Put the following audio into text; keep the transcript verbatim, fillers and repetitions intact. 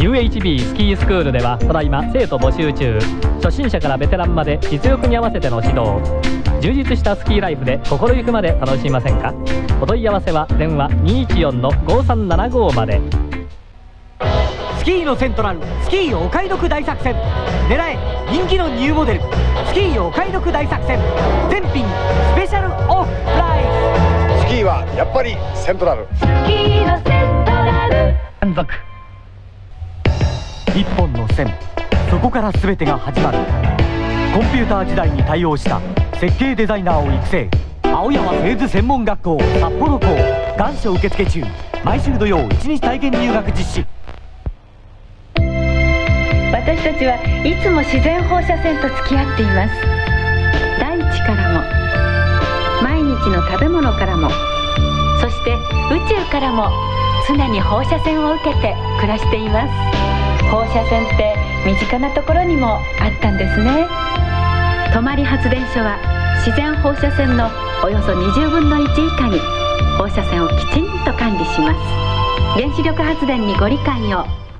ユーエイチビー スキースクールではただいま生徒募集中。初心者からベテランまで実力に合わせての指導。充実したスキーライフで心ゆくまで楽しみませんか。お問い合わせは電話にいちよんのごさんななごまで。 スキーのセントラルスキーお買い得大作戦。狙え人気のニューモデルスキーお買い得大作戦。全品スペシャルオフプライス。 スキーはやっぱりセントラル。 スキーのセントラル。 満足。一本の線、そこから全てが始まる。コンピューター時代に対応した設計デザイナーを育成。青山製図専門学校札幌校願書受付中。毎週土曜いちにち体験入学実施。 私たちはいつも自然放射線と付き合っています。大地からも毎日の食べ物からも、そして宇宙からも常に放射線を受けて暮らしています。放射線って身近なところにもあったんですね。泊発電所は自然放射線のおよそにじゅうぶんのいち以下に放射線をきちんと管理します。原子力発電にご理解を。